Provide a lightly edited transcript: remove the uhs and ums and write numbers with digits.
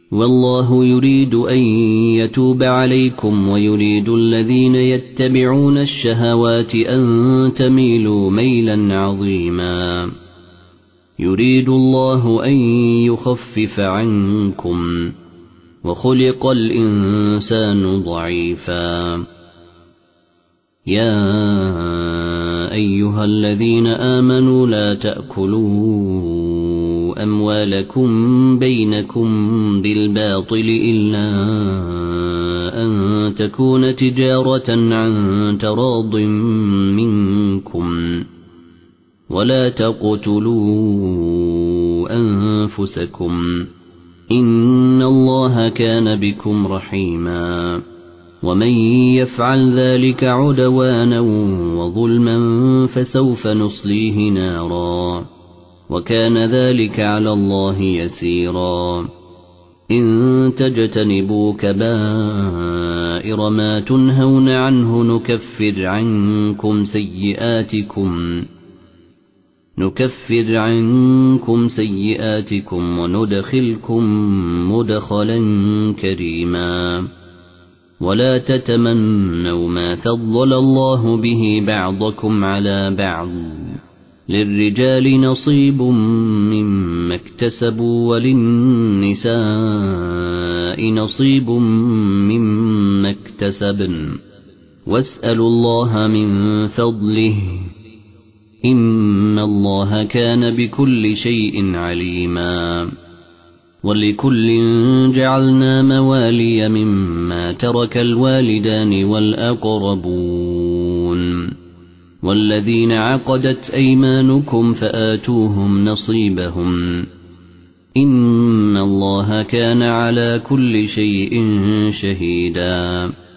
والله يريد أن يتوب عليكم ويريد الذين يتبعون الشهوات أن تميلوا ميلا عظيما يريد الله أن يخفف عنكم وخلق الإنسان ضعيفا يا أيها الذين آمنوا لا تأكلوا أموالكم بينكم بالباطل إلا أن تكون تجارة عن تراض منكم ولا تقتلوا أنفسكم إن الله كان بكم رحيما ومن يفعل ذلك عدوانا وظلما فسوف نصليه نارا وكان ذلك على الله يسيرا إن تجتنبوا كبائر ما تنهون عنه نكفر عنكم سيئاتكم وندخلكم مدخلا كريما ولا تتمنوا ما فضل الله به بعضكم على بعض للرجال نصيب مما اكتسبوا وللنساء نصيب مما اكتسبن واسألوا الله من فضله إن الله كان بكل شيء عليما ولكل جعلنا موالي مما ترك الوالدان والأقربون والذين عقدت أيمانكم فآتوهم نصيبهم إن الله كان على كل شيء شهيدا